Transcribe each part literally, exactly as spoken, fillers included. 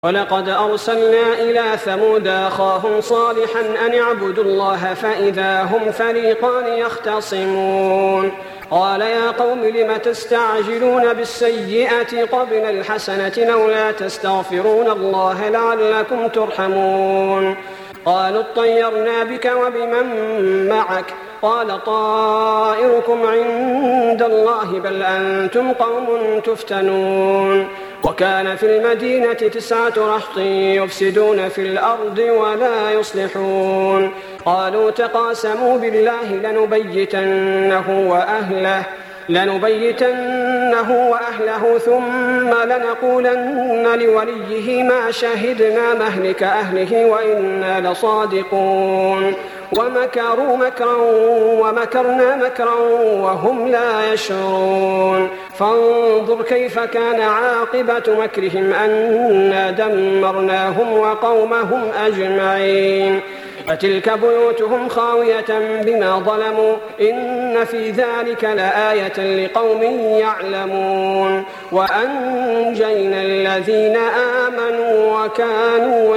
ولقد أرسلنا إلى ثمود أخاهم صالحا أن اعبدوا الله فإذا هم فريقان يختصمون قال يا قوم لم تستعجلون بالسيئة قبل الحسنة لولا تستغفرون الله لعلكم ترحمون قالوا اطيرنا بك وبمن معك قال طائركم عند الله بل أنتم قوم تفتنون وكان في المدينة تسعة رهط يفسدون في الأرض ولا يصلحون قالوا تقاسموا بالله لنبيتنه وأهله لنبيتنه وأهله ثم لنقولن لوليه ما شهدنا مهلك أهله وإنا لصادقون ومكروا مكرا ومكرنا مكرا وهم لا يشعرون فانظر كيف كان عاقبة مكرهم أنا دمرناهم وقومهم أجمعين فتلك بيوتهم خاوية بما ظلموا إن في ذلك لآية لقوم يعلمون وأنجينا الذين آمنوا وكانوا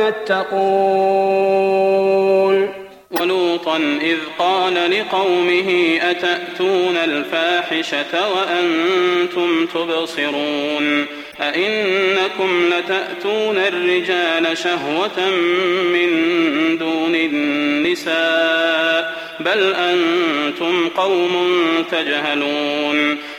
يتقون ولوطا إذ قال لقومه أتأتون الفاحشة وأنتم تبصرون أئنكم لتأتون الرجال شهوة من دون النساء بل أنتم قوم تجهلون